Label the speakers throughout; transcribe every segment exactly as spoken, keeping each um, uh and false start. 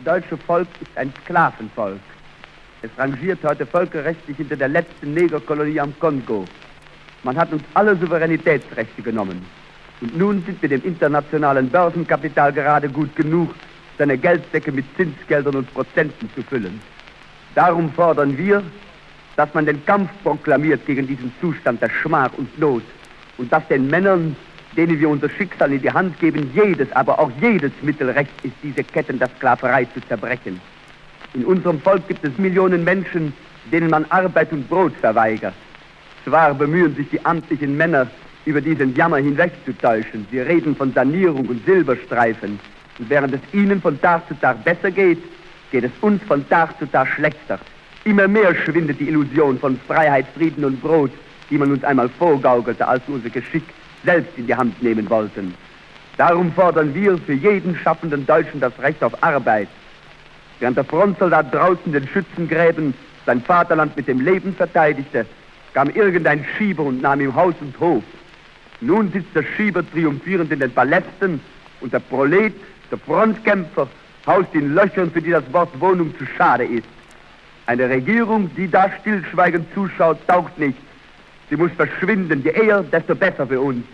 Speaker 1: deutsche Volk ist ein Sklavenvolk. Es rangiert heute völkerrechtlich hinter der letzten Negerkolonie am Kongo. Man hat uns alle Souveränitätsrechte genommen. Und nun sind wir dem internationalen Börsenkapital gerade gut genug, seine Geldsäcke mit Zinsgeldern und Prozenten zu füllen. Darum fordern wir, dass man den Kampf proklamiert gegen diesen Zustand der Schmach und Not und dass den Männern, denen wir unser Schicksal in die Hand geben, jedes, aber auch jedes Mittel recht ist, diese Ketten der Sklaverei zu zerbrechen. In unserem Volk gibt es Millionen Menschen, denen man Arbeit und Brot verweigert. Zwar bemühen sich die amtlichen Männer, über diesen Jammer hinwegzutäuschen. Sie reden von Sanierung und Silberstreifen. Und während es ihnen von Tag zu Tag besser geht, geht es uns von Tag zu Tag schlechter. Immer mehr schwindet die Illusion von Freiheit, Frieden und Brot, die man uns einmal vorgaukelte, als wir unser Geschick selbst in die Hand nehmen wollten. Darum fordern wir für jeden schaffenden Deutschen das Recht auf Arbeit. Während der Frontsoldat draußen den Schützengräben sein Vaterland mit dem Leben verteidigte, kam irgendein Schieber und nahm ihm Haus und Hof. Nun sitzt der Schieber triumphierend in den Palästen und der Prolet, der Frontkämpfer, haust in Löchern, für die das Wort Wohnung zu schade ist. Eine Regierung, die da stillschweigend zuschaut, taugt nichts. Sie muss verschwinden, je eher, desto besser für uns.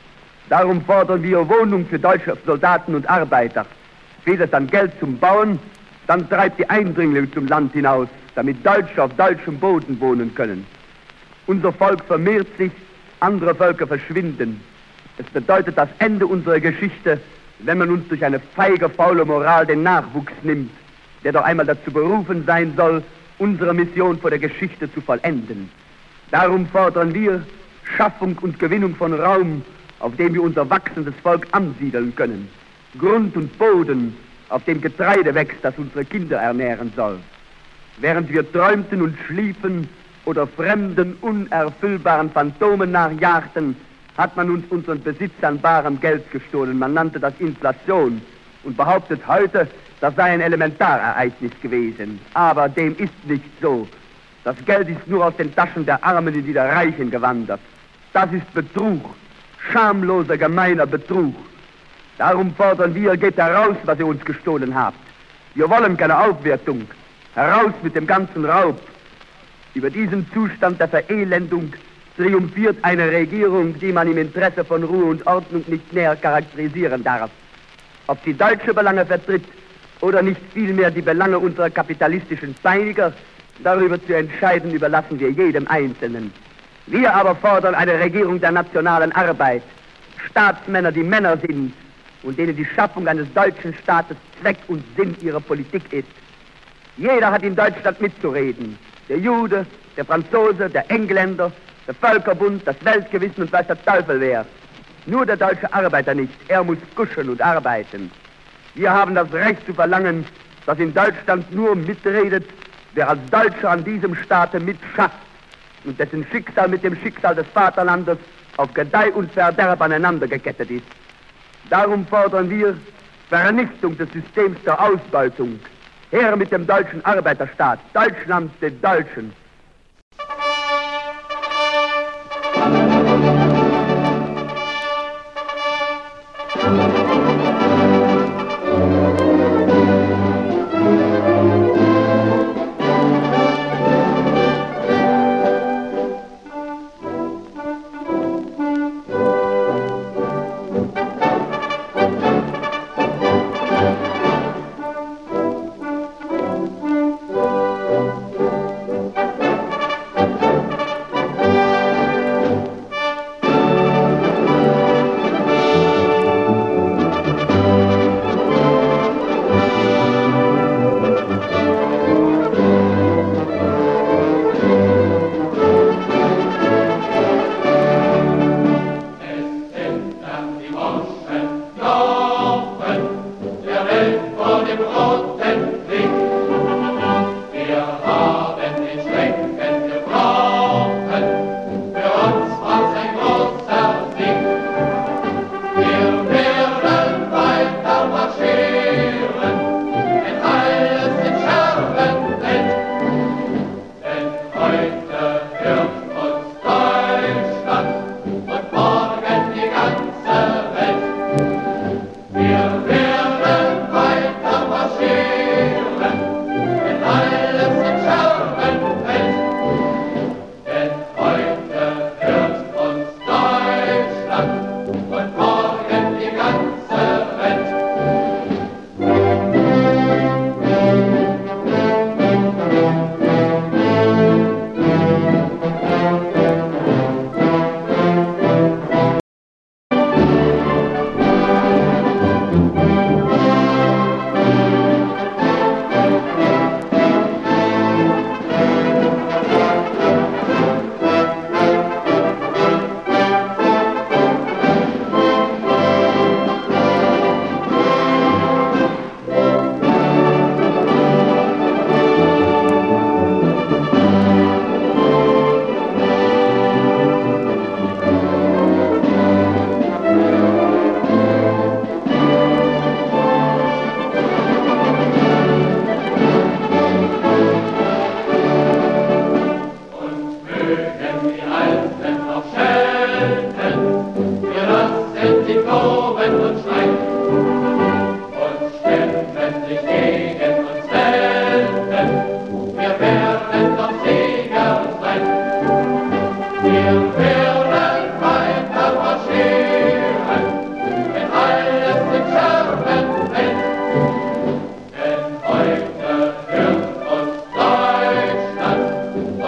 Speaker 1: Darum fordern wir Wohnung für deutsche Soldaten und Arbeiter. Fehlt es an Geld zum Bauen, dann treibt die Eindringlinge zum Land hinaus, damit Deutsche auf deutschem Boden wohnen können. Unser Volk vermehrt sich, andere Völker verschwinden. Es bedeutet das Ende unserer Geschichte, wenn man uns durch eine feige, faule Moral den Nachwuchs nimmt, der doch einmal dazu berufen sein soll, unsere Mission vor der Geschichte zu vollenden. Darum fordern wir Schaffung und Gewinnung von Raum, auf dem wir unser wachsendes Volk ansiedeln können. Grund und Boden, auf dem Getreide wächst, das unsere Kinder ernähren soll. Während wir träumten und schliefen oder fremden, unerfüllbaren Phantomen nachjagten, hat man uns unseren Besitz an barem Geld gestohlen. Man nannte das Inflation und behauptet heute, das sei ein Elementarereignis gewesen. Aber dem ist nicht so. Das Geld ist nur aus den Taschen der Armen in die der Reichen gewandert. Das ist Betrug, schamloser, gemeiner Betrug. Darum fordern wir, geht heraus, was ihr uns gestohlen habt. Wir wollen keine Aufwertung. Heraus mit dem ganzen Raub. Über diesen Zustand der Verelendung triumphiert eine Regierung, die man im Interesse von Ruhe und Ordnung nicht näher charakterisieren darf. Ob sie deutsche Belange vertritt oder nicht vielmehr die Belange unserer kapitalistischen Peiniger, darüber zu entscheiden überlassen wir jedem Einzelnen. Wir aber fordern eine Regierung der nationalen Arbeit. Staatsmänner, die Männer sind und denen die Schaffung eines deutschen Staates Zweck und Sinn ihrer Politik ist. Jeder hat in Deutschland mitzureden. Der Jude, der Franzose, der Engländer, der Völkerbund, das Weltgewissen und weiß der Teufel wer. Nur der deutsche Arbeiter nicht. Er muss kuschen und arbeiten. Wir haben das Recht zu verlangen, dass in Deutschland nur mitredet, wer als Deutscher an diesem Staate mitschafft und dessen Schicksal mit dem Schicksal des Vaterlandes auf Gedeih und Verderb aneinander gekettet ist. Darum fordern wir Vernichtung des Systems der Ausbeutung. Her mit dem deutschen Arbeiterstaat, Deutschland den Deutschen.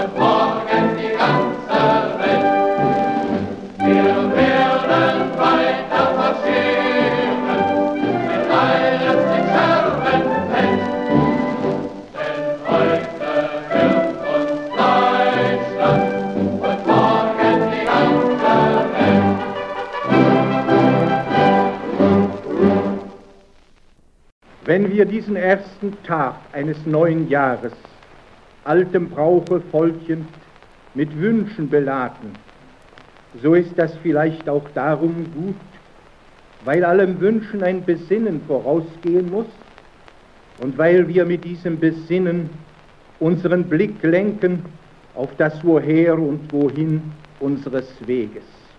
Speaker 2: und morgen die ganze Welt. Wir werden weiter marschieren, bis alles in Scherben fällt. Denn heute wird uns Deutschland und morgen die ganze Welt.
Speaker 3: Wenn wir diesen ersten Tag eines neuen Jahres altem Brauche folgend mit Wünschen beladen, so ist das vielleicht auch darum gut, weil allem Wünschen ein Besinnen vorausgehen muss und weil wir mit diesem Besinnen unseren Blick lenken auf das Woher und Wohin unseres Weges.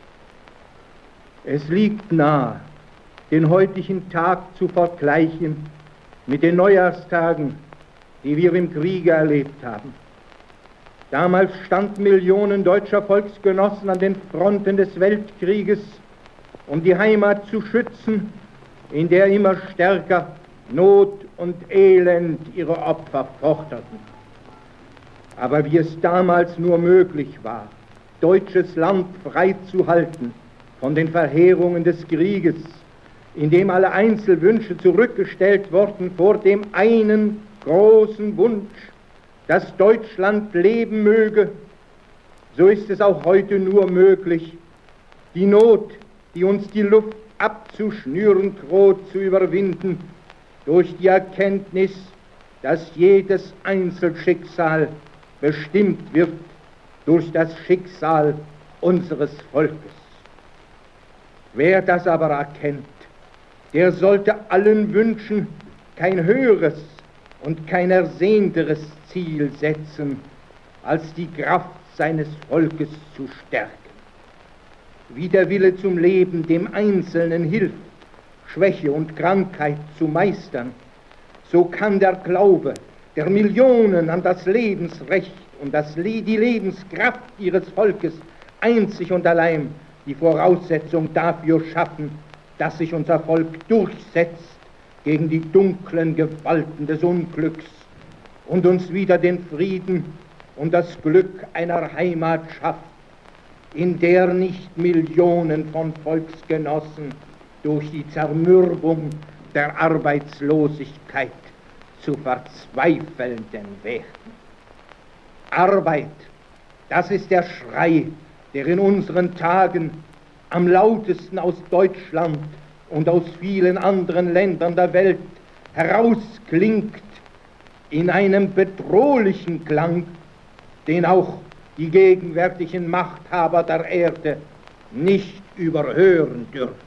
Speaker 3: Es liegt nahe, den heutigen Tag zu vergleichen mit den Neujahrstagen, die wir im Kriege erlebt haben. Damals standen Millionen deutscher Volksgenossen an den Fronten des Weltkrieges, um die Heimat zu schützen, in der immer stärker Not und Elend ihre Opfer forderten. Aber wie es damals nur möglich war, deutsches Land frei zu halten von den Verheerungen des Krieges, in dem alle Einzelwünsche zurückgestellt wurden vor dem einen großen Wunsch, dass Deutschland leben möge, so ist es auch heute nur möglich, die Not, die uns die Luft abzuschnüren droht, zu überwinden, durch die Erkenntnis, dass jedes Einzelschicksal bestimmt wird durch das Schicksal unseres Volkes. Wer das aber erkennt, der sollte allen Wünschen kein höheres und kein ersehnteres Ziel setzen, als die Kraft seines Volkes zu stärken. Wie der Wille zum Leben dem Einzelnen hilft, Schwäche und Krankheit zu meistern, so kann der Glaube der Millionen an das Lebensrecht und das Le- die Lebenskraft ihres Volkes einzig und allein die Voraussetzung dafür schaffen, dass sich unser Volk durchsetzt gegen die dunklen Gewalten des Unglücks und uns wieder den Frieden und das Glück einer Heimat schafft, in der nicht Millionen von Volksgenossen durch die Zermürbung der Arbeitslosigkeit zu Verzweifelnden werden. Arbeit, das ist der Schrei, der in unseren Tagen am lautesten aus Deutschland und aus vielen anderen Ländern der Welt herausklingt in einem bedrohlichen Klang, den auch die gegenwärtigen Machthaber der Erde nicht überhören dürfen.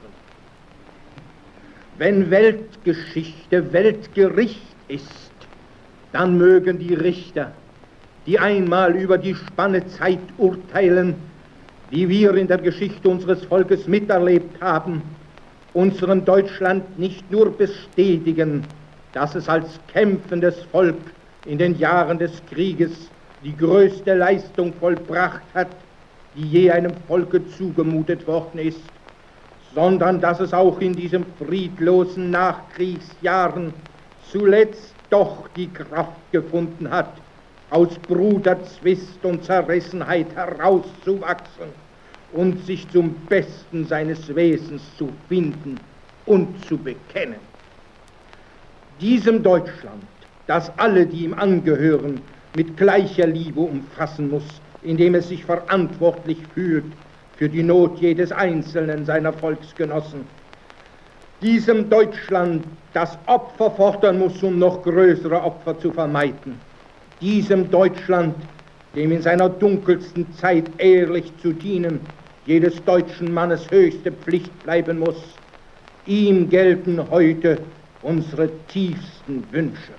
Speaker 3: Wenn Weltgeschichte Weltgericht ist, dann mögen die Richter, die einmal über die Spanne Zeit urteilen, die wir in der Geschichte unseres Volkes miterlebt haben, unseren Deutschland nicht nur bestätigen, dass es als kämpfendes Volk in den Jahren des Krieges die größte Leistung vollbracht hat, die je einem Volke zugemutet worden ist, sondern dass es auch in diesen friedlosen Nachkriegsjahren zuletzt doch die Kraft gefunden hat, aus Bruderzwist und Zerrissenheit herauszuwachsen und sich zum Besten seines Wesens zu finden und zu bekennen. Diesem Deutschland, das alle, die ihm angehören, mit gleicher Liebe umfassen muss, indem es sich verantwortlich fühlt für die Not jedes einzelnen seiner Volksgenossen. Diesem Deutschland, das Opfer fordern muss, um noch größere Opfer zu vermeiden. Diesem Deutschland, dem in seiner dunkelsten Zeit ehrlich zu dienen, jedes deutschen Mannes höchste Pflicht bleiben muss. Ihm gelten heute unsere tiefsten Wünsche.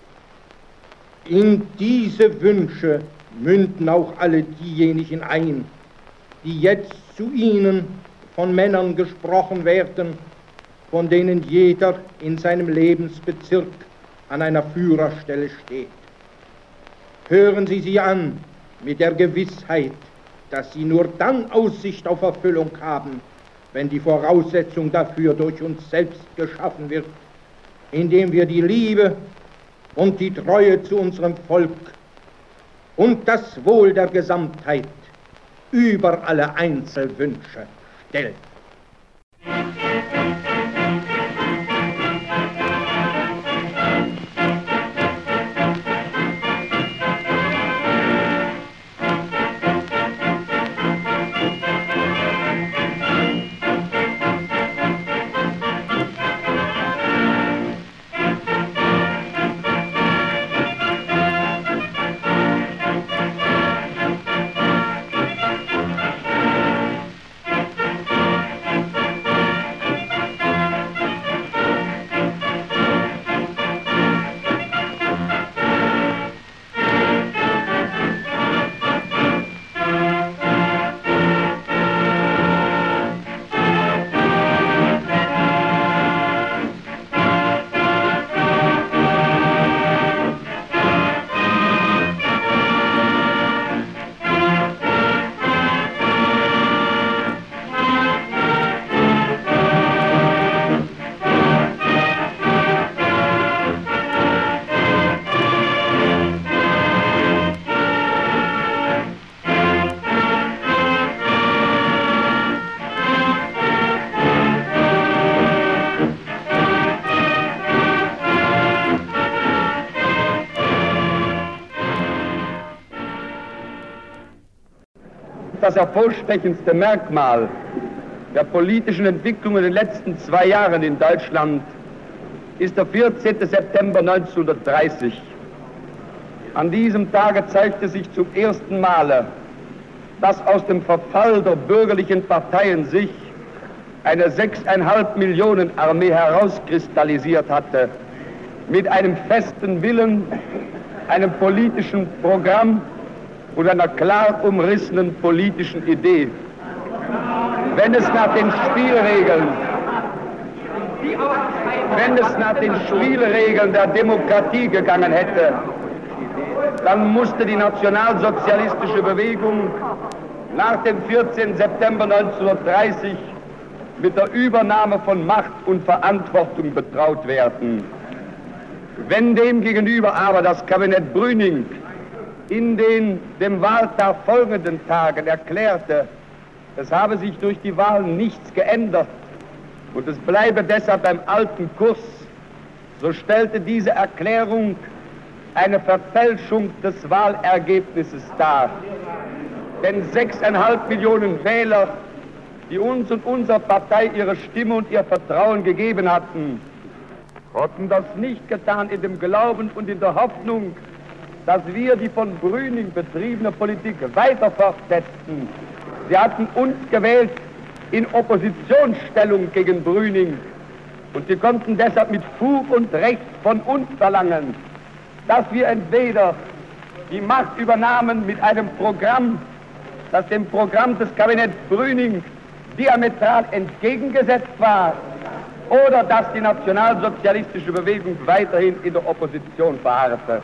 Speaker 3: In diese Wünsche münden auch alle diejenigen ein, die jetzt zu ihnen von Männern gesprochen werden, von denen jeder in seinem Lebensbezirk an einer Führerstelle steht. Hören Sie sie an mit der Gewissheit, dass sie nur dann Aussicht auf Erfüllung haben, wenn die Voraussetzung dafür durch uns selbst geschaffen wird, indem wir die Liebe und die Treue zu unserem Volk und das Wohl der Gesamtheit über alle Einzelwünsche stellt.
Speaker 1: Das hervorstechendste Merkmal der politischen Entwicklung in den letzten zwei Jahren in Deutschland ist der vierzehnte September neunzehnhundertdreißig. An diesem Tage zeigte sich zum ersten Male, dass aus dem Verfall der bürgerlichen Parteien sich eine sechseinhalb Millionen Armee herauskristallisiert hatte, mit einem festen Willen, einem politischen Programm und einer klar umrissenen politischen Idee. Wenn es nach den Spielregeln, wenn es nach den Spielregeln der Demokratie gegangen hätte, dann musste die nationalsozialistische Bewegung nach dem vierzehnten September neunzehnhundertdreißig mit der Übernahme von Macht und Verantwortung betraut werden. Wenn demgegenüber aber das Kabinett Brüning in den dem Wahltag folgenden Tagen erklärte, es habe sich durch die Wahlen nichts geändert und es bleibe deshalb beim alten Kurs, so stellte diese Erklärung eine Verfälschung des Wahlergebnisses dar. Denn sechseinhalb Millionen Wähler, die uns und unserer Partei ihre Stimme und ihr Vertrauen gegeben hatten, hatten das nicht getan in dem Glauben und in der Hoffnung, dass wir die von Brüning betriebene Politik weiter fortsetzten. Sie hatten uns gewählt in Oppositionsstellung gegen Brüning und sie konnten deshalb mit Fug und Recht von uns verlangen, dass wir entweder die Macht übernahmen mit einem Programm, das dem Programm des Kabinetts Brüning diametral entgegengesetzt war, oder dass die nationalsozialistische Bewegung weiterhin in der Opposition verharrte.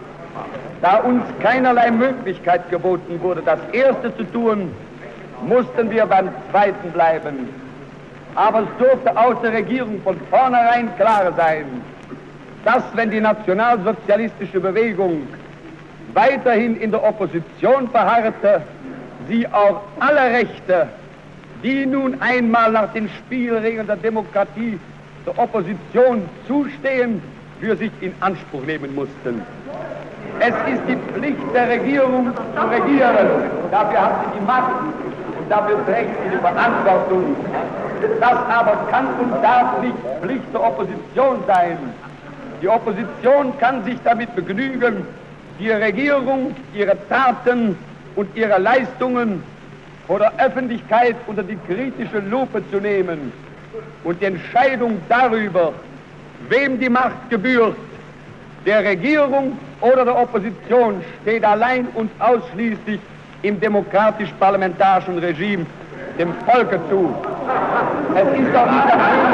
Speaker 1: Da uns keinerlei Möglichkeit geboten wurde, das Erste zu tun, mussten wir beim Zweiten bleiben. Aber es durfte aus der Regierung von vornherein klar sein, dass, wenn die nationalsozialistische Bewegung weiterhin in der Opposition verharrte, sie auch alle Rechte, die nun einmal nach den Spielregeln der Demokratie der Opposition zustehen, für sich in Anspruch nehmen mussten. Es ist die Pflicht der Regierung zu regieren. Dafür hat sie die Macht und dafür trägt sie die Verantwortung. Das aber kann und darf nicht Pflicht der Opposition sein. Die Opposition kann sich damit begnügen, die Regierung, ihre Taten und ihre Leistungen vor der Öffentlichkeit unter die kritische Lupe zu nehmen und die Entscheidung darüber, wem die Macht gebührt, der Regierung oder der Opposition, steht allein und ausschließlich im demokratisch-parlamentarischen Regime dem Volke zu. Es ist doch nicht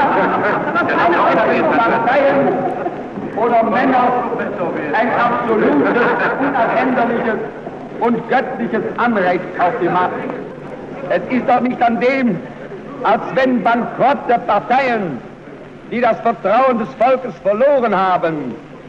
Speaker 1: dass Parteien oder Männer ein absolutes, unabänderliches und göttliches Anrecht auf die Macht. Es ist doch nicht an dem, als wenn Bankrott der Parteien, die das Vertrauen des Volkes verloren haben,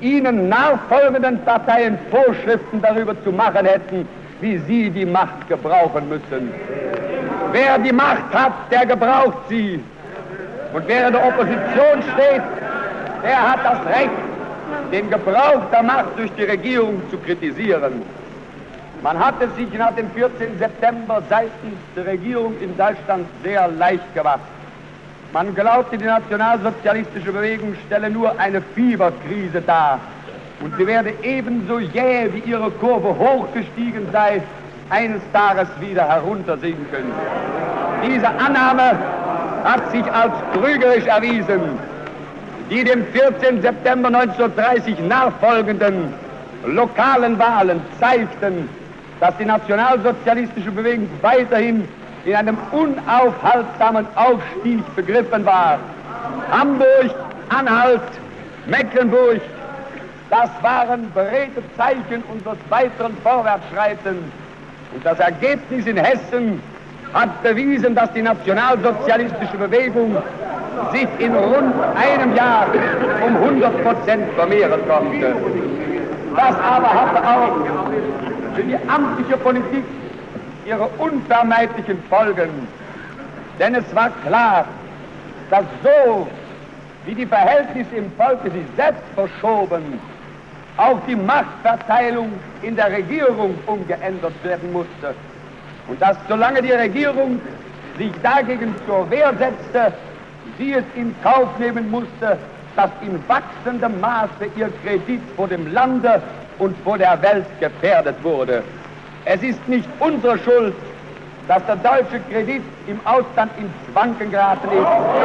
Speaker 1: ihnen nachfolgenden Parteien Vorschriften darüber zu machen hätten, wie sie die Macht gebrauchen müssen. Wer die Macht hat, der gebraucht sie. Und wer in der Opposition steht, der hat das Recht, den Gebrauch der Macht durch die Regierung zu kritisieren. Man hat es sich nach dem vierzehnten September seitens der Regierung in Deutschland sehr leicht gemacht. Man glaubte, die nationalsozialistische Bewegung stelle nur eine Fieberkrise dar und sie werde ebenso jäh, wie ihre Kurve hochgestiegen sei, eines Tages wieder heruntersinken. Diese Annahme hat sich als trügerisch erwiesen. Die dem vierzehnten September neunzehnhundertdreißig nachfolgenden lokalen Wahlen zeigten, dass die nationalsozialistische Bewegung weiterhin in einem unaufhaltsamen Aufstieg begriffen war. Hamburg, Anhalt, Mecklenburg, das waren beredte Zeichen unseres weiteren Vorwärtsschreitens. Und das Ergebnis in Hessen hat bewiesen, dass die nationalsozialistische Bewegung sich in rund einem Jahr um hundert Prozent vermehren konnte. Das aber hatte auch für die amtliche Politik ihre unvermeidlichen Folgen. Denn es war klar, dass so wie die Verhältnisse im Volke sich selbst verschoben, auch die Machtverteilung in der Regierung umgeändert werden musste. Und dass solange die Regierung sich dagegen zur Wehr setzte, sie es in Kauf nehmen musste, dass in wachsendem Maße ihr Kredit vor dem Lande und vor der Welt gefährdet wurde. Es ist nicht unsere Schuld, dass der deutsche Kredit im Ausland ins Wanken geraten ist.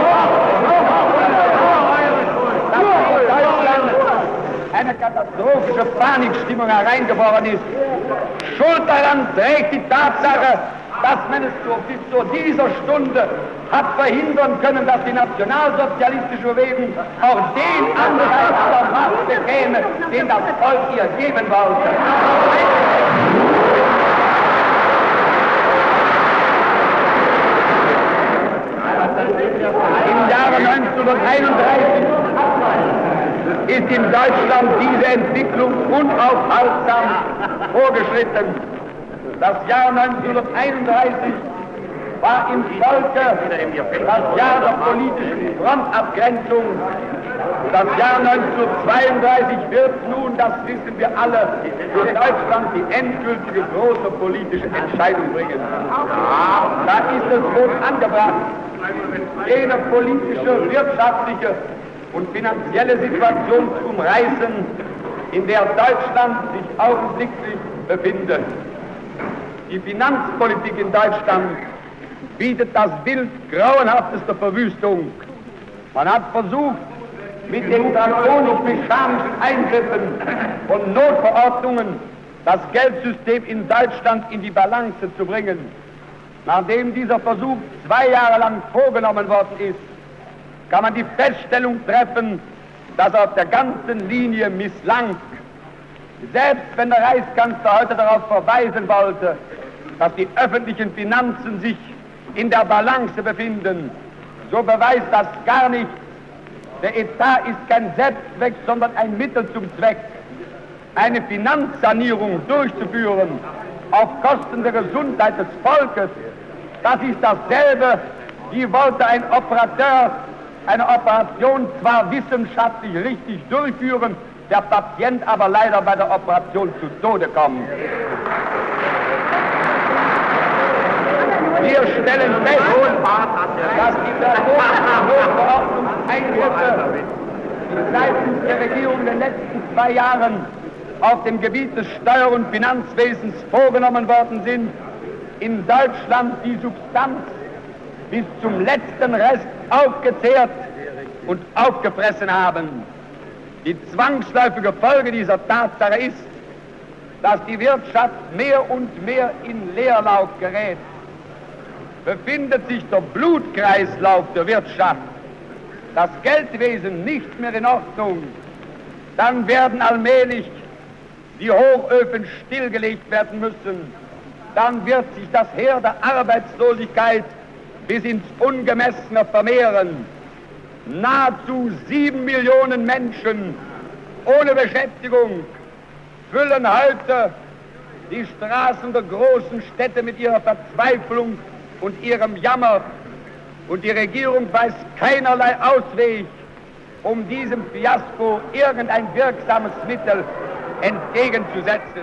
Speaker 1: Dass in Deutschland eine katastrophische Panikstimmung hereingebrochen ist. Schuld daran trägt die Tatsache, dass man es bis zu dieser Stunde hat verhindern können, dass die nationalsozialistische Bewegung auch den Anteil an der Macht bekäme, den das Volk ihr geben wollte. Im Jahre neunzehnhunderteinunddreißig ist in Deutschland diese Entwicklung unaufhaltsam vorgeschritten. Das Jahr neunzehnhunderteinunddreißig war im Volke das Jahr der politischen Frontabgrenzung. Das Jahr neunzehnhundertzweiunddreißig wird nun, das wissen wir alle, für Deutschland die endgültige große politische Entscheidung bringen. Da ist es wohl angebracht, jene politische, wirtschaftliche und finanzielle Situation zu umreißen, in der Deutschland sich augenblicklich befindet. Die Finanzpolitik in Deutschland bietet das Bild grauenhaftester Verwüstung. Man hat versucht, mit den drakonisch-mechanischen Eingriffen von Notverordnungen das Geldsystem in Deutschland in die Balance zu bringen. Nachdem dieser Versuch zwei Jahre lang vorgenommen worden ist, kann man die Feststellung treffen, dass er auf der ganzen Linie misslang. Selbst wenn der Reichskanzler heute darauf verweisen wollte, dass die öffentlichen Finanzen sich in der Balance befinden, so beweist das gar nicht. Der Etat ist kein Selbstzweck, sondern ein Mittel zum Zweck. Eine Finanzsanierung durchzuführen auf Kosten der Gesundheit des Volkes, das ist dasselbe, wie wollte ein Operateur eine Operation zwar wissenschaftlich richtig durchführen, der Patient aber leider bei der Operation zu Tode kommt. Wir stellen fest, dass die Notverordnungseingriffe, die seitens der Regierung in den letzten zwei Jahren auf dem Gebiet des Steuer- und Finanzwesens vorgenommen worden sind, in Deutschland die Substanz bis zum letzten Rest aufgezehrt und aufgefressen haben. Die zwangsläufige Folge dieser Tatsache ist, dass die Wirtschaft mehr und mehr in Leerlauf gerät. Befindet sich der Blutkreislauf der Wirtschaft, das Geldwesen nicht mehr in Ordnung, dann werden allmählich die Hochöfen stillgelegt werden müssen. Dann wird sich das Heer der Arbeitslosigkeit bis ins Ungemessene vermehren. Nahezu sieben Millionen Menschen
Speaker 4: ohne Beschäftigung füllen heute die Straßen der großen Städte mit ihrer Verzweiflung und ihrem Jammer. Und die Regierung weiß keinerlei Ausweg, um diesem Fiasko irgendein wirksames Mittel entgegenzusetzen.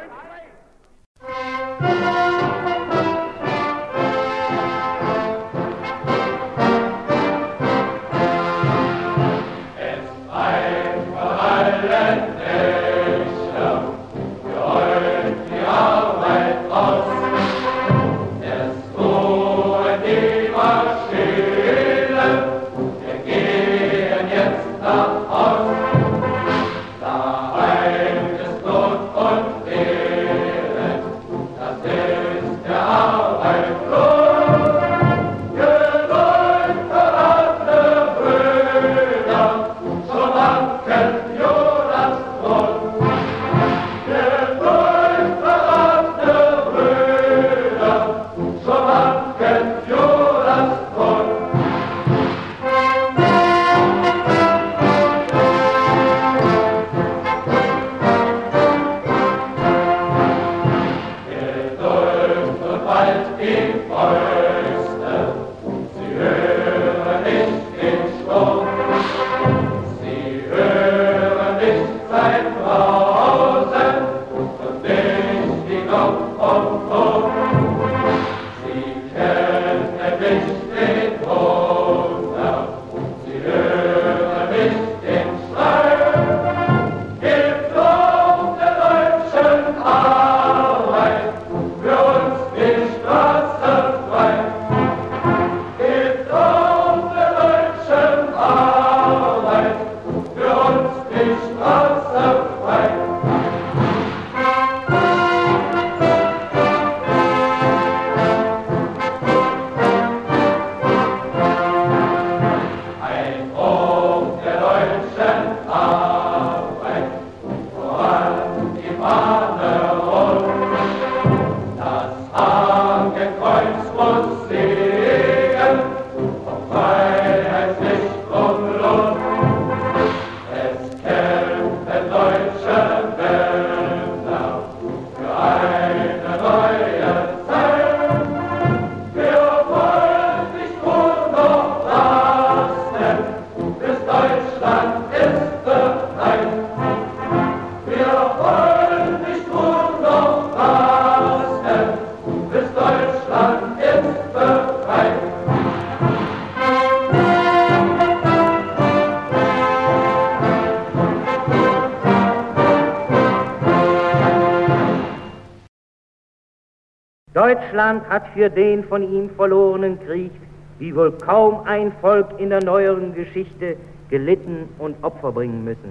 Speaker 5: Deutschland hat für den von ihm verlorenen Krieg, wie wohl kaum ein Volk in der neueren Geschichte, gelitten und Opfer bringen müssen.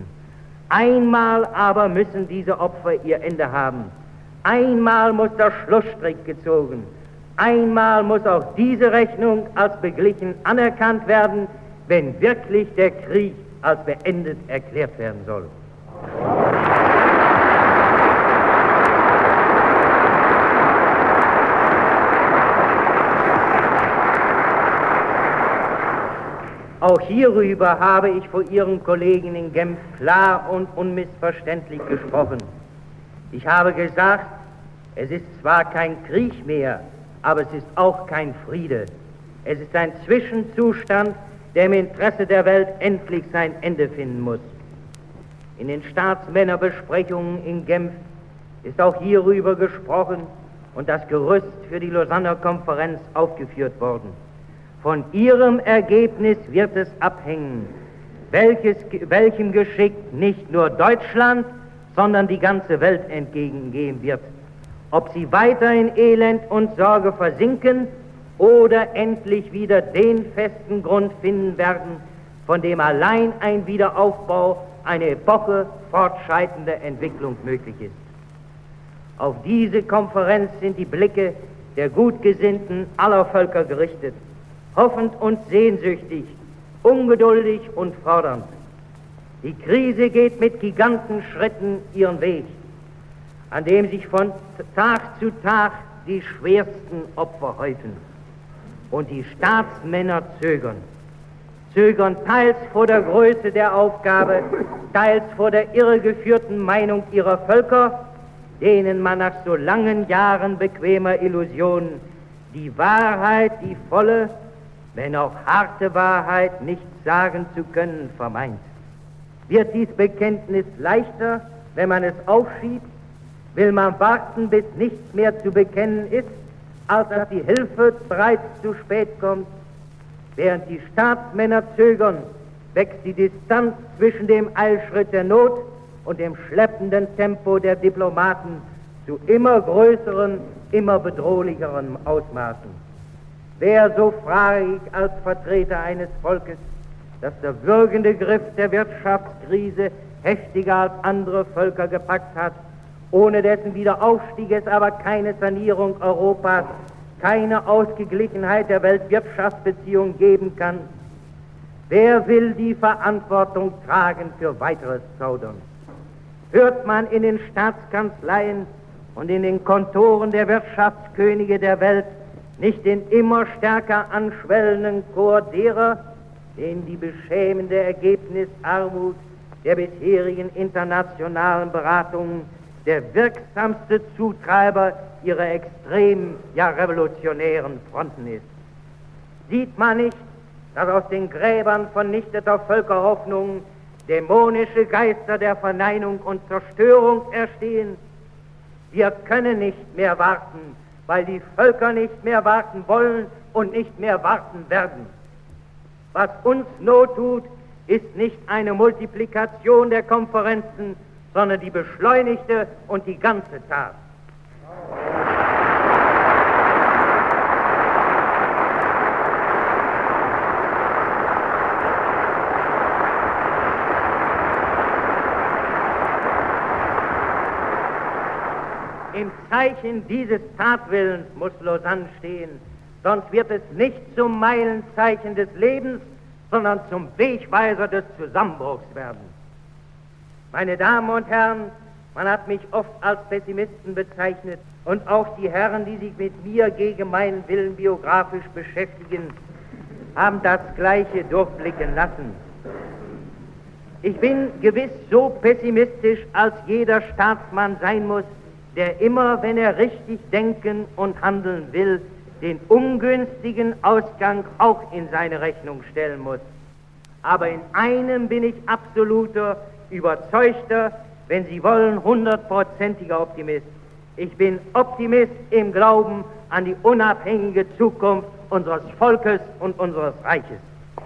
Speaker 5: Einmal aber müssen diese Opfer ihr Ende haben. Einmal muss der Schlussstrich gezogen. Einmal muss auch diese Rechnung als beglichen anerkannt werden, wenn wirklich der Krieg als beendet erklärt werden soll. Auch hierüber habe ich vor Ihren Kollegen in Genf klar und unmissverständlich gesprochen. Ich habe gesagt, es ist zwar kein Krieg mehr, aber es ist auch kein Friede. Es ist ein Zwischenzustand, der im Interesse der Welt endlich sein Ende finden muss. In den Staatsmännerbesprechungen in Genf ist auch hierüber gesprochen und das Gerüst für die Lausanner Konferenz aufgeführt worden. Von ihrem Ergebnis wird es abhängen, welches, welchem Geschick nicht nur Deutschland, sondern die ganze Welt entgegengehen wird. Ob sie weiter in Elend und Sorge versinken oder endlich wieder den festen Grund finden werden, von dem allein ein Wiederaufbau, eine Epoche fortschreitender Entwicklung möglich ist. Auf diese Konferenz sind die Blicke der Gutgesinnten aller Völker gerichtet, hoffend und sehnsüchtig, ungeduldig und fordernd. Die Krise geht mit Gigantenschritten ihren Weg, an dem sich von Tag zu Tag die schwersten Opfer häufen. Und die Staatsmänner zögern. zögern teils vor der Größe der Aufgabe, teils vor der irregeführten Meinung ihrer Völker, denen man nach so langen Jahren bequemer Illusionen die Wahrheit, die volle, wenn auch harte Wahrheit, nicht sagen zu können vermeint. Wird dies Bekenntnis leichter, wenn man es aufschiebt? Will man warten, bis nichts mehr zu bekennen ist, als dass die Hilfe bereits zu spät kommt? Während die Staatsmänner zögern, wächst die Distanz zwischen dem Eilschritt der Not und dem schleppenden Tempo der Diplomaten zu immer größeren, immer bedrohlicheren Ausmaßen. Wer, so frage ich als Vertreter eines Volkes, das der würgende Griff der Wirtschaftskrise heftiger als andere Völker gepackt hat, ohne dessen Wiederaufstieg es aber keine Sanierung Europas, keine Ausgeglichenheit der Weltwirtschaftsbeziehungen geben kann. Wer will die Verantwortung tragen für weiteres Zaudern? Hört man in den Staatskanzleien und in den Kontoren der Wirtschaftskönige der Welt nicht den immer stärker anschwellenden Chor derer, denen die beschämende Ergebnisarmut der bisherigen internationalen Beratungen der wirksamste Zutreiber ihrer extremen, ja revolutionären Fronten ist? Sieht man nicht, dass aus den Gräbern vernichteter Völkerhoffnungen dämonische Geister der Verneinung und Zerstörung erstehen? Wir können nicht mehr warten, weil die Völker nicht mehr warten wollen und nicht mehr warten werden. Was uns Not tut, ist nicht eine Multiplikation der Konferenzen, sondern die beschleunigte und die ganze Tat. Im Zeichen dieses Tatwillens muss Lausanne stehen, sonst wird es nicht zum Meilenzeichen des Lebens, sondern zum Wegweiser des Zusammenbruchs werden. Meine Damen und Herren, man hat mich oft als Pessimisten bezeichnet und auch die Herren, die sich mit mir gegen meinen Willen biografisch beschäftigen, haben das Gleiche durchblicken lassen. Ich bin gewiss so pessimistisch, als jeder Staatsmann sein muss, der immer, wenn er richtig denken und handeln will, den ungünstigen Ausgang auch in seine Rechnung stellen muss. Aber in einem bin ich absoluter, überzeugter, wenn Sie wollen, hundertprozentiger Optimist. Ich bin Optimist im Glauben an die unabhängige Zukunft unseres Volkes und unseres Reiches.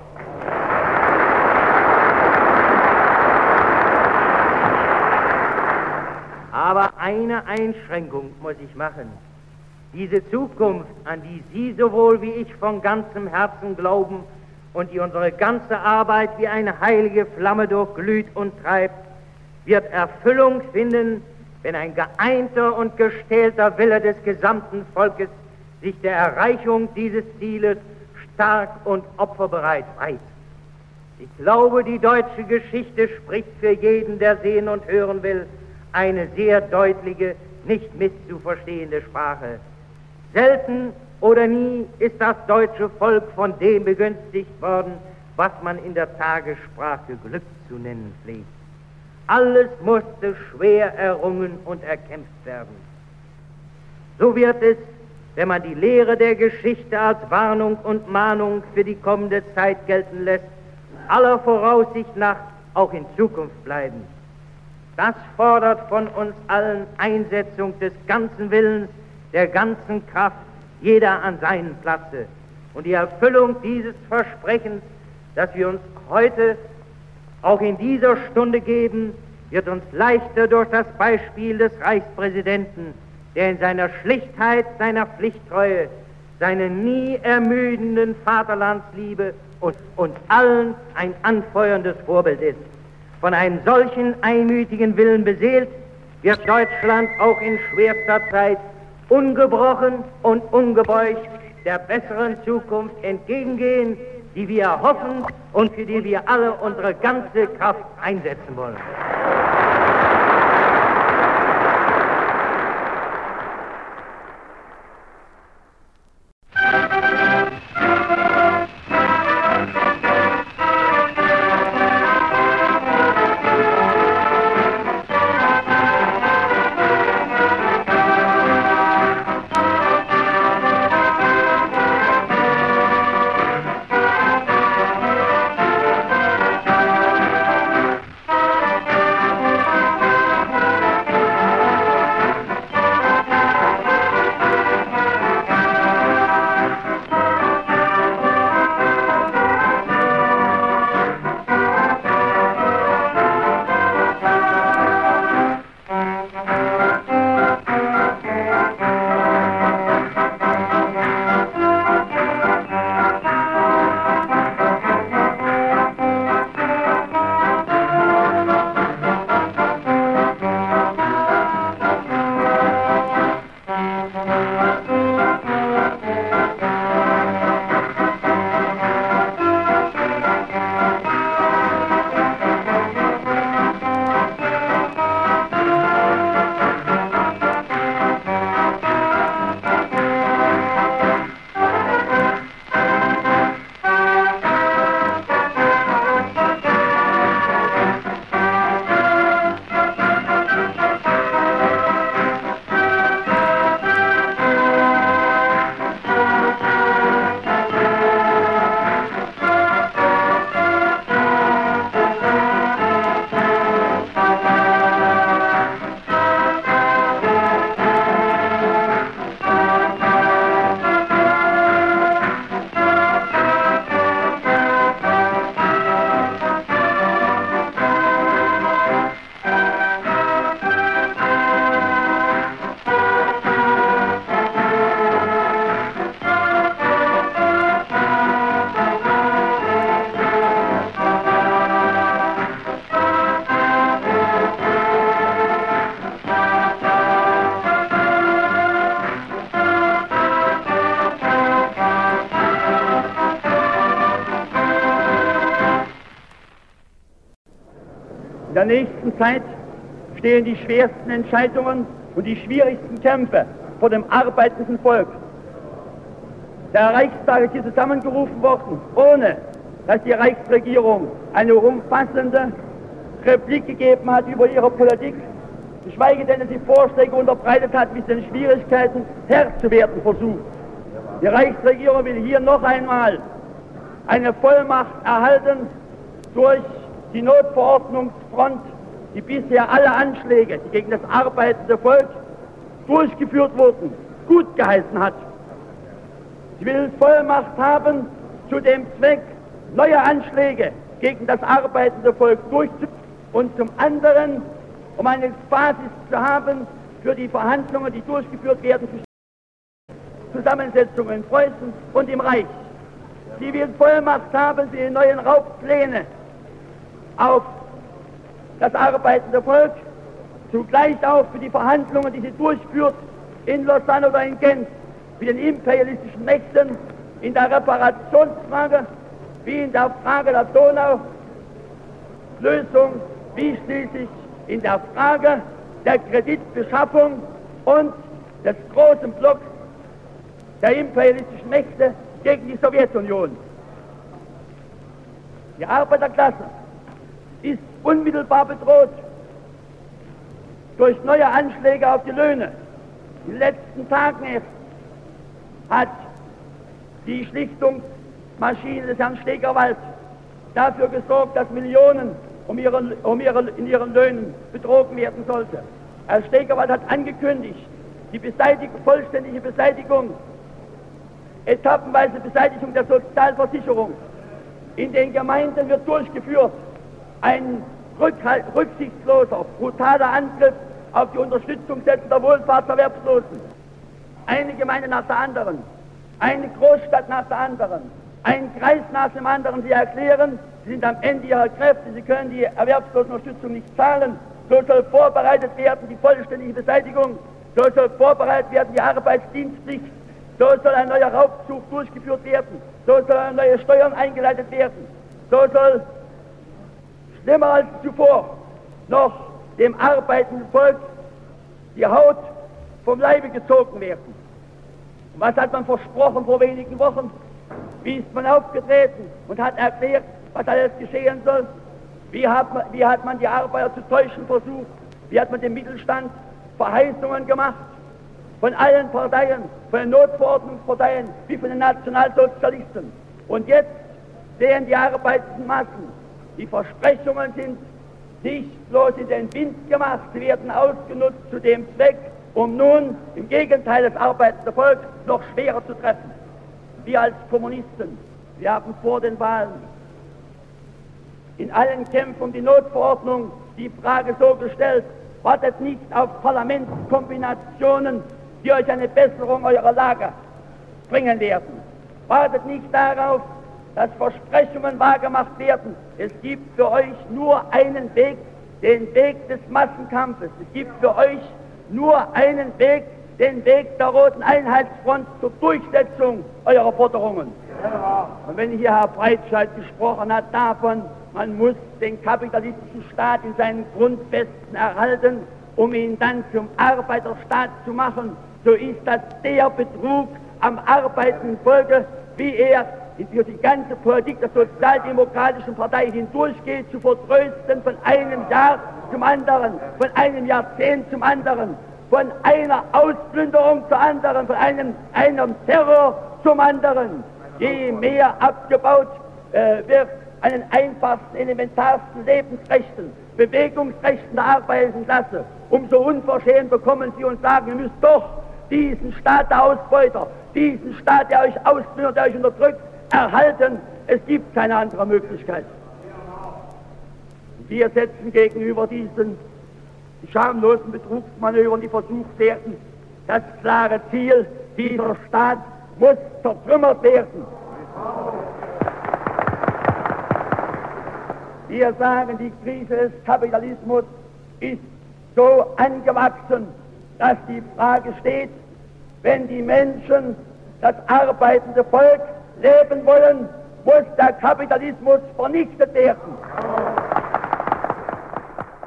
Speaker 5: Aber eine Einschränkung muss ich machen. Diese Zukunft, an die Sie sowohl wie ich von ganzem Herzen glauben und die unsere ganze Arbeit wie eine heilige Flamme durchglüht und treibt, wird Erfüllung finden, wenn ein geeinter und gestählter Wille des gesamten Volkes sich der Erreichung dieses Zieles stark und opferbereit weiht. Ich glaube, die deutsche Geschichte spricht für jeden, der sehen und hören will, eine sehr deutliche, nicht misszuverstehende Sprache. Selten oder nie ist das deutsche Volk von dem begünstigt worden, was man in der Tagessprache Glück zu nennen pflegt. Alles musste schwer errungen und erkämpft werden. So wird es, wenn man die Lehre der Geschichte als Warnung und Mahnung für die kommende Zeit gelten lässt, aller Voraussicht nach auch in Zukunft bleiben. Das fordert von uns allen Einsetzung des ganzen Willens, der ganzen Kraft, jeder an seinem Platze. Und die Erfüllung dieses Versprechens, das wir uns heute auch in dieser Stunde geben, wird uns leichter durch das Beispiel des Reichspräsidenten, der in seiner Schlichtheit, seiner Pflichttreue, seiner nie ermüdenden Vaterlandsliebe uns, uns allen ein anfeuerndes Vorbild ist. Von einem solchen einmütigen Willen beseelt, wird Deutschland auch in schwerster Zeit ungebrochen und ungebeugt der besseren Zukunft entgegengehen, die wir erhoffen und für die wir alle unsere ganze Kraft einsetzen wollen.
Speaker 6: der nächsten Zeit stehen die schwersten Entscheidungen und die schwierigsten Kämpfe vor dem arbeitenden Volk. Der Reichstag ist hier zusammengerufen worden, ohne dass die Reichsregierung eine umfassende Replik gegeben hat über ihre Politik, geschweige denn, dass sie Vorschläge unterbreitet hat, wie sie den Schwierigkeiten Herr zu werden versucht. Die Reichsregierung will hier noch einmal eine Vollmacht erhalten durch die Notverordnungsfront, die bisher alle Anschläge, die gegen das arbeitende Volk durchgeführt wurden, gut geheißen hat. Sie will Vollmacht haben, zu dem Zweck neue Anschläge gegen das arbeitende Volk durchzuführen und zum anderen, um eine Basis zu haben für die Verhandlungen, die durchgeführt werden, Zusammensetzungen in Preußen und im Reich. Sie will Vollmacht haben für die neuen Raubpläne auf das arbeitende Volk, zugleich auch für die Verhandlungen, die sie durchführt in Lausanne oder in Genf, mit den imperialistischen Mächten in der Reparationsfrage, wie in der Frage der Donau-Lösung, wie schließlich in der Frage der Kreditbeschaffung und des großen Blocks der imperialistischen Mächte gegen die Sowjetunion. Die Arbeiterklasse ist unmittelbar bedroht durch neue Anschläge auf die Löhne. In den letzten Tagen erst hat die Schlichtungsmaschine des Herrn Stegerwald dafür gesorgt, dass Millionen um ihre, um ihre, in ihren Löhnen betrogen werden sollte. Herr Stegerwald hat angekündigt, die Beseitigung, vollständige Beseitigung, etappenweise Beseitigung der Sozialversicherung. In den Gemeinden wird durchgeführt ein rückhalt, rücksichtsloser, brutaler Angriff auf die Unterstützungssätze der Wohlfahrtserwerbslosen. Eine Gemeinde nach der anderen, eine Großstadt nach der anderen, ein Kreis nach dem anderen. Sie erklären, sie sind am Ende ihrer Kräfte, sie können die Erwerbslosenunterstützung nicht zahlen. So soll vorbereitet werden die vollständige Beseitigung, so soll vorbereitet werden die Arbeitsdienstpflicht, so soll ein neuer Raubzug durchgeführt werden, so sollen neue Steuern eingeleitet werden, so soll schlimmer als zuvor noch dem arbeitenden Volk die Haut vom Leibe gezogen werden. Und was hat man versprochen vor wenigen Wochen? Wie ist man aufgetreten und hat erklärt, was alles geschehen soll? Wie hat man, wie hat man die Arbeiter zu täuschen versucht? Wie hat man dem Mittelstand Verheißungen gemacht? Von allen Parteien, von den Notverordnungsparteien, wie von den Nationalsozialisten. Und jetzt sehen die arbeitenden Massen, die Versprechungen sind nicht bloß in den Wind gemacht, sie werden ausgenutzt zu dem Zweck, um nun im Gegenteil das arbeitende Volk noch schwerer zu treffen. Wir als Kommunisten, wir haben vor den Wahlen in allen Kämpfen um die Notverordnung die Frage so gestellt: wartet nicht auf Parlamentskombinationen, die euch eine Besserung eurer Lage bringen werden. Wartet nicht darauf, dass Versprechungen wahrgemacht werden. Es gibt für euch nur einen Weg, den Weg des Massenkampfes. Es gibt für euch nur einen Weg, den Weg der Roten Einheitsfront zur Durchsetzung eurer Forderungen. Und wenn hier Herr Breitscheid gesprochen hat davon, man muss den kapitalistischen Staat in seinen Grundfesten erhalten, um ihn dann zum Arbeiterstaat zu machen, so ist das der Betrug am arbeitenden Volke, wie er für die ganze Politik der Sozialdemokratischen Partei hindurchgeht, zu vertrösten von einem Jahr zum anderen, von einem Jahrzehnt zum anderen, von einer Ausplünderung zur anderen, von einem, einem Terror zum anderen. Je mehr abgebaut äh, wird an den einfachsten, elementarsten Lebensrechten, Bewegungsrechten der arbeitenden Klasse, umso unverschämt bekommen sie und sagen, ihr müsst doch diesen Staat der Ausbeuter, diesen Staat, der euch ausplündert, der euch unterdrückt, erhalten. Es gibt keine andere Möglichkeit. Wir setzen gegenüber diesen schamlosen Betrugsmanövern, die versucht werden, das klare Ziel: dieser Staat muss zertrümmert werden. Wir sagen, die Krise des Kapitalismus ist so angewachsen, dass die Frage steht, wenn die Menschen, das arbeitende Volk, leben wollen, muss der Kapitalismus vernichtet werden.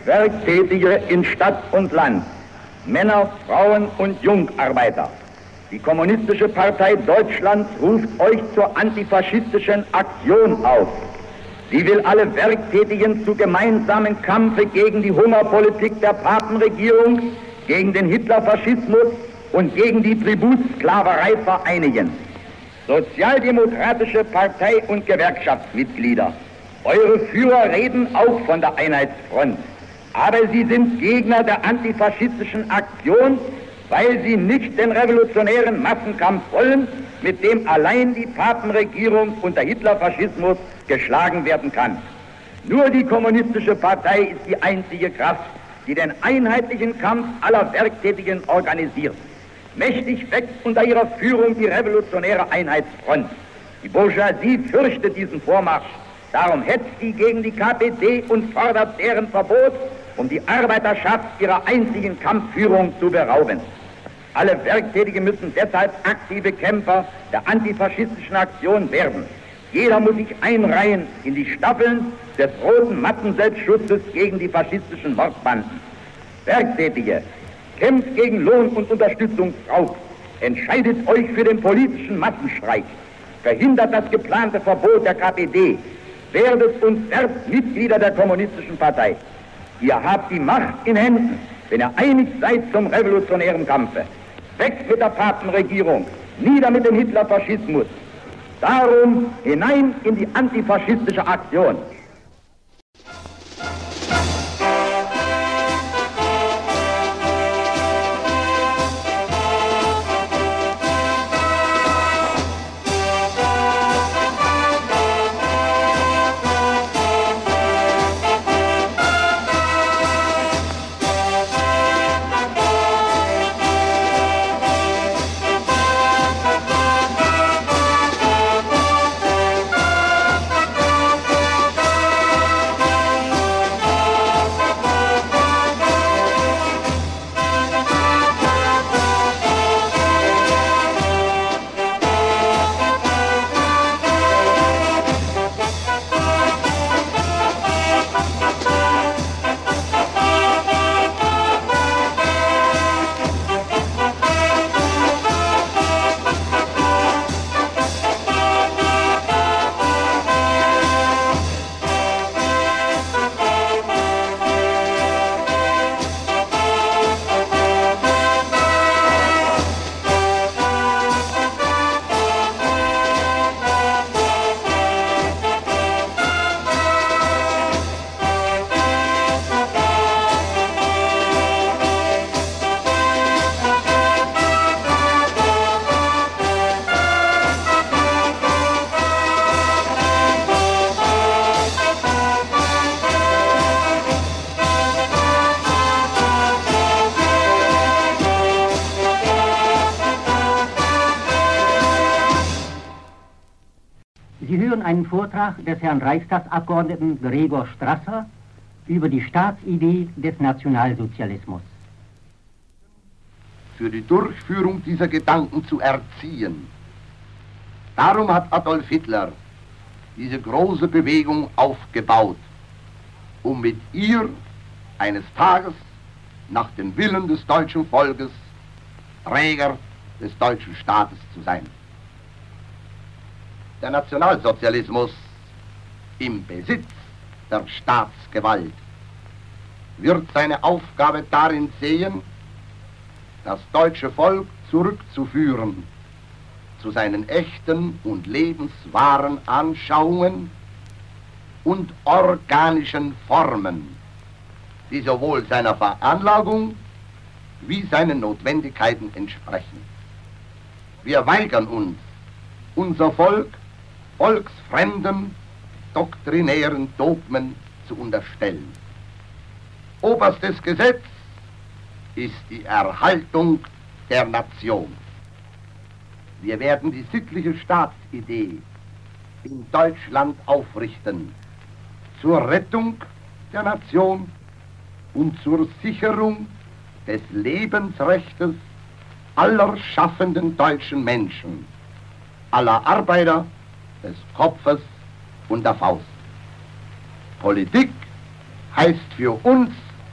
Speaker 7: Werktätige in Stadt und Land, Männer, Frauen und Jungarbeiter. Die Kommunistische Partei Deutschlands ruft euch zur antifaschistischen Aktion auf. Sie will alle Werktätigen zu gemeinsamen Kampfe gegen die Hungerpolitik der Papenregierung, gegen den Hitlerfaschismus und gegen die Tributsklaverei vereinigen. Sozialdemokratische Partei- und Gewerkschaftsmitglieder, eure Führer reden auch von der Einheitsfront, aber sie sind Gegner der antifaschistischen Aktion, weil sie nicht den revolutionären Massenkampf wollen, mit dem allein die Papenregierung und der Hitlerfaschismus geschlagen werden kann. Nur die Kommunistische Partei ist die einzige Kraft, die den einheitlichen Kampf aller Werktätigen organisiert. Mächtig wächst unter ihrer Führung die revolutionäre Einheitsfront. Die Bourgeoisie fürchtet diesen Vormarsch. Darum hetzt sie gegen die K P D und fordert deren Verbot, um die Arbeiterschaft ihrer einzigen Kampfführung zu berauben. Alle Werktätigen müssen deshalb aktive Kämpfer der antifaschistischen Aktion werden. Jeder muss sich einreihen in die Staffeln des roten Matten-Selbstschutzes gegen die faschistischen Mordbanden. Werktätige, kämpft gegen Lohn- und Unterstützungsraub, entscheidet euch für den politischen Massenstreik, verhindert das geplante Verbot der K P D, werdet und werdet Mitglieder der Kommunistischen Partei. Ihr habt die Macht in Händen, wenn ihr einig seid zum revolutionären Kampfe. Weg mit der Papenregierung, nieder mit dem Hitlerfaschismus. Darum hinein in die antifaschistische Aktion.
Speaker 8: Sie hören einen Vortrag des Herrn Reichstagsabgeordneten Gregor Strasser über die Staatsidee des Nationalsozialismus.
Speaker 9: Für die Durchführung dieser Gedanken zu erziehen. Darum hat Adolf Hitler diese große Bewegung aufgebaut, um mit ihr eines Tages nach dem Willen des deutschen Volkes Träger des deutschen Staates zu sein. Der Nationalsozialismus im Besitz der Staatsgewalt wird seine Aufgabe darin sehen, das deutsche Volk zurückzuführen zu seinen echten und lebenswahren Anschauungen und organischen Formen, die sowohl seiner Veranlagung wie seinen Notwendigkeiten entsprechen. Wir weigern uns, unser Volk volksfremden, doktrinären Dogmen zu unterstellen. Oberstes Gesetz ist die Erhaltung der Nation. Wir werden die sittliche Staatsidee in Deutschland aufrichten, zur Rettung der Nation und zur Sicherung des Lebensrechtes aller schaffenden deutschen Menschen, aller Arbeiter des Kopfes und der Faust. Politik heißt für uns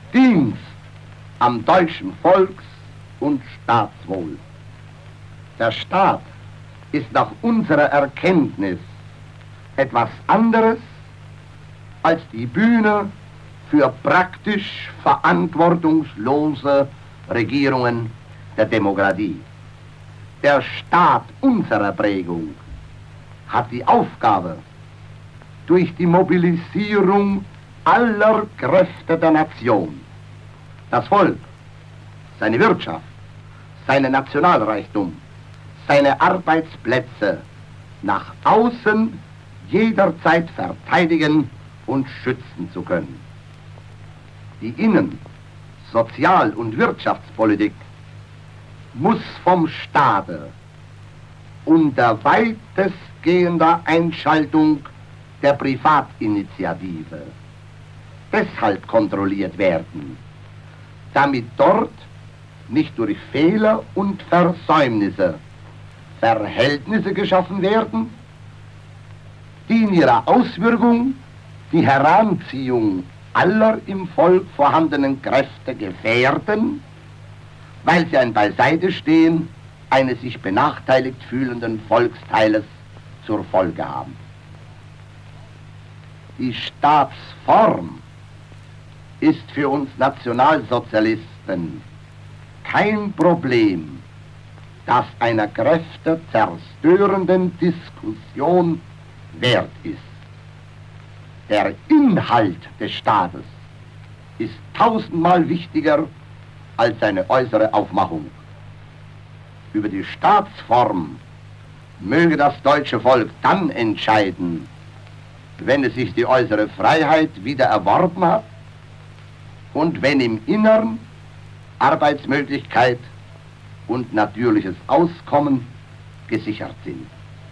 Speaker 9: Dienst am deutschen Volks- und Staatswohl. Der Staat ist nach unserer Erkenntnis etwas anderes als die Bühne für praktisch verantwortungslose Regierungen der Demokratie. Der Staat unserer Prägung hat die Aufgabe, durch die Mobilisierung aller Kräfte der Nation, das Volk, seine Wirtschaft, seinen Nationalreichtum, seine Arbeitsplätze nach außen jederzeit verteidigen und schützen zu können. Die Innen-, Sozial- und Wirtschaftspolitik muss vom Staate unter weitestgehender Einschaltung der Privatinitiative deshalb kontrolliert werden, damit dort nicht durch Fehler und Versäumnisse Verhältnisse geschaffen werden, die in ihrer Auswirkung die Heranziehung aller im Volk vorhandenen Kräfte gefährden, weil sie ein Beiseitestehen eines sich benachteiligt fühlenden Volksteiles zur Folge haben. Die Staatsform ist für uns Nationalsozialisten kein Problem, das einer kräftezerstörenden Diskussion wert ist. Der Inhalt des Staates ist tausendmal wichtiger als seine äußere Aufmachung. Über die Staatsform möge das deutsche Volk dann entscheiden, wenn es sich die äußere Freiheit wieder erworben hat und wenn im Innern Arbeitsmöglichkeit und natürliches Auskommen gesichert sind.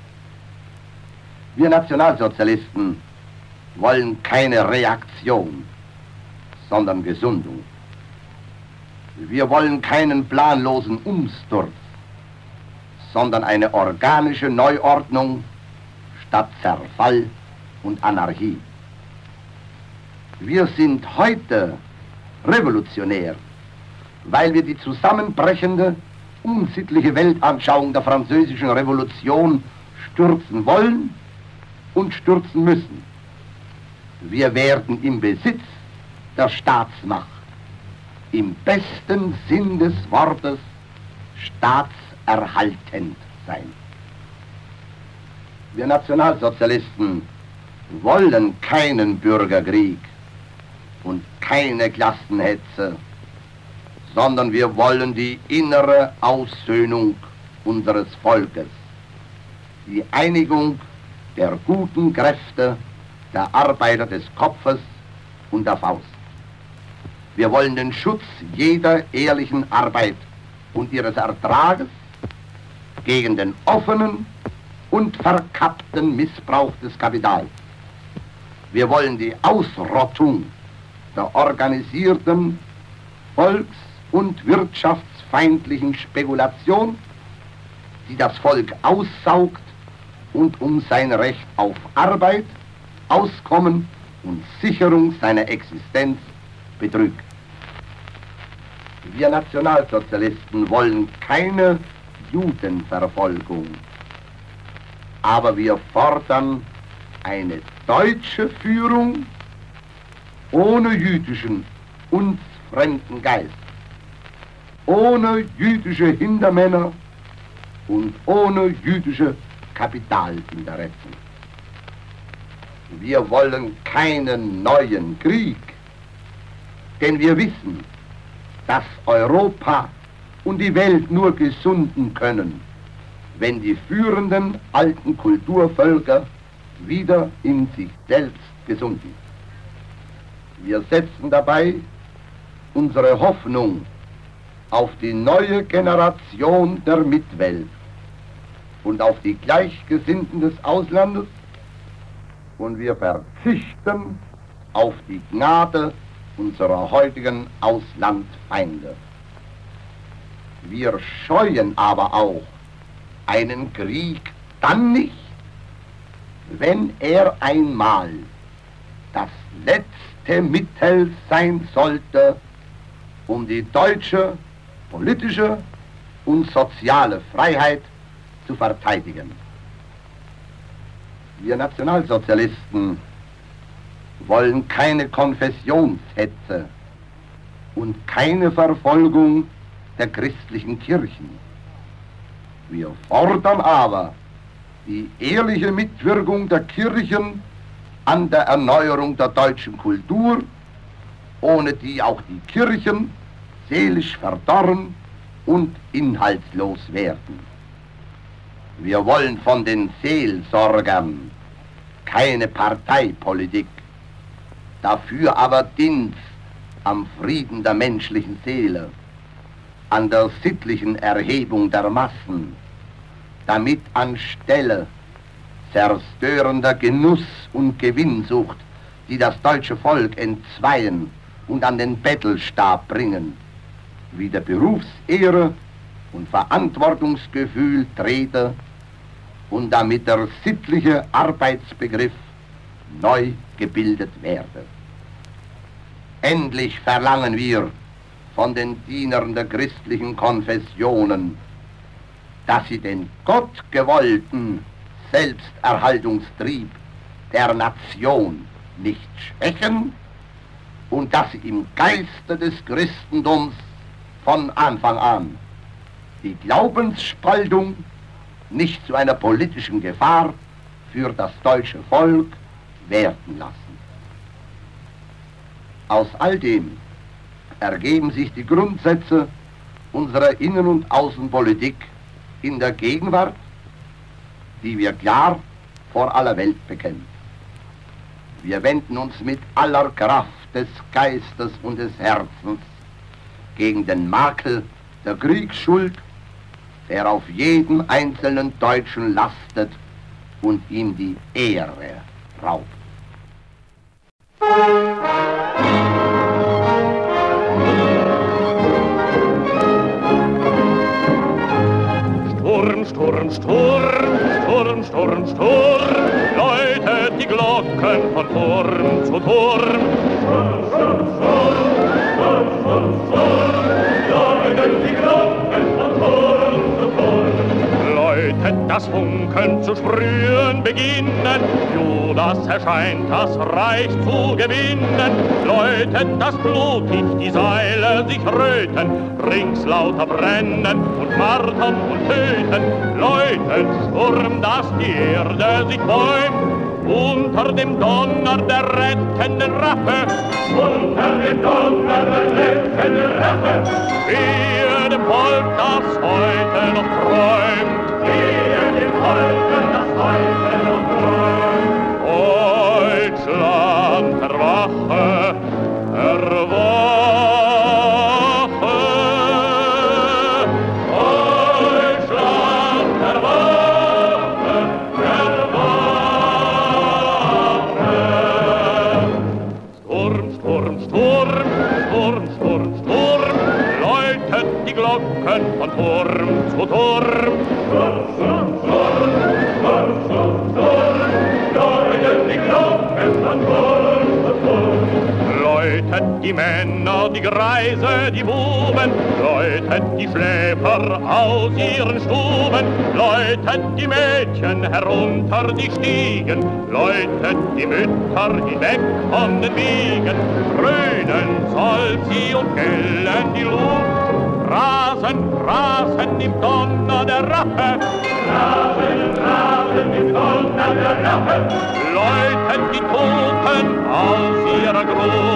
Speaker 9: Wir Nationalsozialisten wollen keine Reaktion, sondern Gesundung. Wir wollen keinen planlosen Umsturz, sondern eine organische Neuordnung statt Zerfall und Anarchie. Wir sind heute revolutionär, weil wir die zusammenbrechende, unsittliche Weltanschauung der französischen Revolution stürzen wollen und stürzen müssen. Wir werden im Besitz der Staatsmacht, im besten Sinn des Wortes, staatserhaltend sein. Wir Nationalsozialisten wollen keinen Bürgerkrieg und keine Klassenhetze, sondern wir wollen die innere Aussöhnung unseres Volkes, die Einigung der guten Kräfte, der Arbeiter des Kopfes und der Faust. Wir wollen den Schutz jeder ehrlichen Arbeit und ihres Ertrages gegen den offenen und verkappten Missbrauch des Kapitals. Wir wollen die Ausrottung der organisierten volks- und wirtschaftsfeindlichen Spekulation, die das Volk aussaugt und um sein Recht auf Arbeit, Auskommen und Sicherung seiner Existenz betrügt. Wir Nationalsozialisten wollen keine Judenverfolgung, aber wir fordern eine deutsche Führung ohne jüdischen, uns fremden Geist, ohne jüdische Hintermänner und ohne jüdische Kapitalinteressen. Wir wollen keinen neuen Krieg, denn wir wissen, dass Europa und die Welt nur gesunden können, wenn die führenden alten Kulturvölker wieder in sich selbst gesund sind. Wir setzen dabei unsere Hoffnung auf die neue Generation der Mitwelt und auf die Gleichgesinnten des Auslandes, und wir verzichten auf die Gnade unserer heutigen Auslandfeinde. Wir scheuen aber auch einen Krieg dann nicht, wenn er einmal das letzte beste Mittel sein sollte, um die deutsche politische und soziale Freiheit zu verteidigen. Wir Nationalsozialisten wollen keine Konfessionshetze und keine Verfolgung der christlichen Kirchen. Wir fordern aber die ehrliche Mitwirkung der Kirchen an der Erneuerung der deutschen Kultur, ohne die auch die Kirchen seelisch verdorren und inhaltslos werden. Wir wollen von den Seelsorgern keine Parteipolitik, dafür aber Dienst am Frieden der menschlichen Seele, an der sittlichen Erhebung der Massen, damit anstelle zerstörender Genuss und Gewinnsucht, die das deutsche Volk entzweien und an den Bettelstab bringen, wieder Berufsehre und Verantwortungsgefühl trete und damit der sittliche Arbeitsbegriff neu gebildet werde. Endlich verlangen wir von den Dienern der christlichen Konfessionen, dass sie den gottgewollten Selbsterhaltungstrieb der Nation nicht schwächen und dass sie im Geiste des Christentums von Anfang an die Glaubensspaltung nicht zu einer politischen Gefahr für das deutsche Volk werden lassen. Aus all dem ergeben sich die Grundsätze unserer Innen- und Außenpolitik in der Gegenwart, die wir klar vor aller Welt bekennen. Wir wenden uns mit aller Kraft des Geistes und des Herzens gegen den Makel der Kriegsschuld, der auf jedem einzelnen Deutschen lastet und ihm die Ehre raubt.
Speaker 10: Sturm, Sturm, Sturm, Sturm, Sturm, Sturm, läutet die Glocken von Turm zu Turm. Sturm, Sturm, Sturm, Sturm, Sturm, Sturm, läutet die Glocken von Turm zu Turm. Läutet das Funken zu sprühen beginnen, Judas erscheint, das Reich zu gewinnen. Läutet das blutig die Seile sich röten, rings lauter brennen und martern und töten. Läutet Sturm, dass die Erde sich bäumt, unter dem Donner der rettenden Rache, unter dem Donner der rettenden Rache, wehe dem Volk, das heute noch träumt, wehe dem Volk, das heute noch träumt. Deutschland, erwache, erwache. Von Turm zu Turm. Turm, Turm, Turm, Turm, Turm, Turm, läutet die Glocken von Turm zu Turm. Läutet die Männer, die Greise, die Buben, läutet die Schläfer aus ihren Stuben, läutet die Mädchen herunter die Stiegen, läutet die Mütter hinweg von den Wiegen, dröhnen soll sie und gellen die Luft, rasen, rasen im Donner der Rache, rasen, rasen im Donner der Rache, läuten die Toten aus ihrer Grube.